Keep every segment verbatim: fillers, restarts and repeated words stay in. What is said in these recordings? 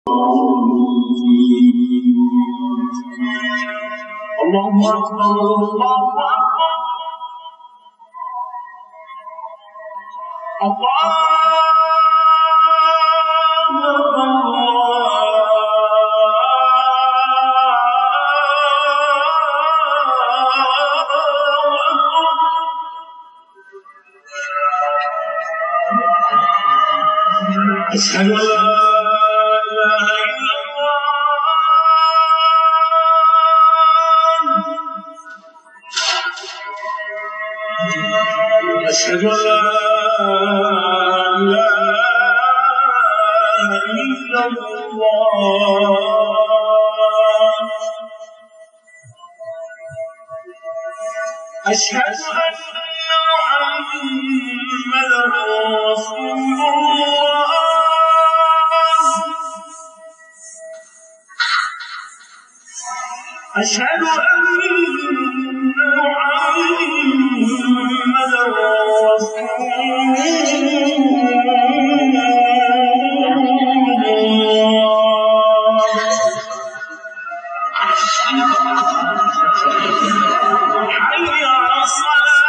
الله أكبر الله أكبر أشهد أن لا إله إلا الله أشهد أن لا إله إلا الله أشهد أن محمدا رسول الله أشهد أن محمدا رسول الله حي على الصلاة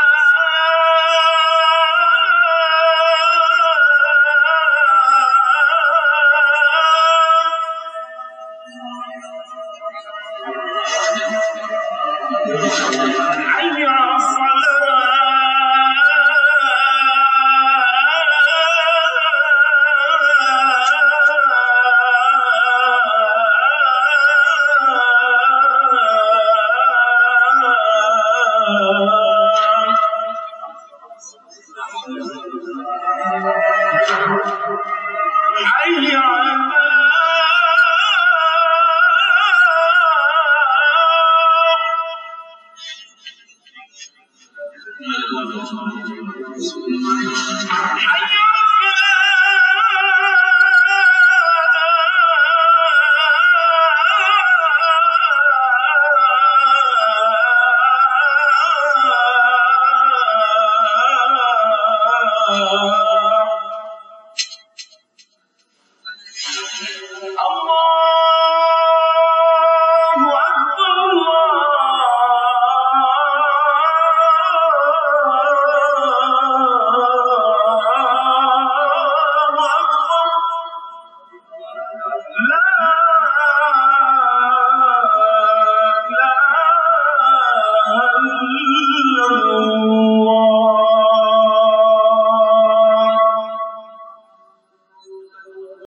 Thank you.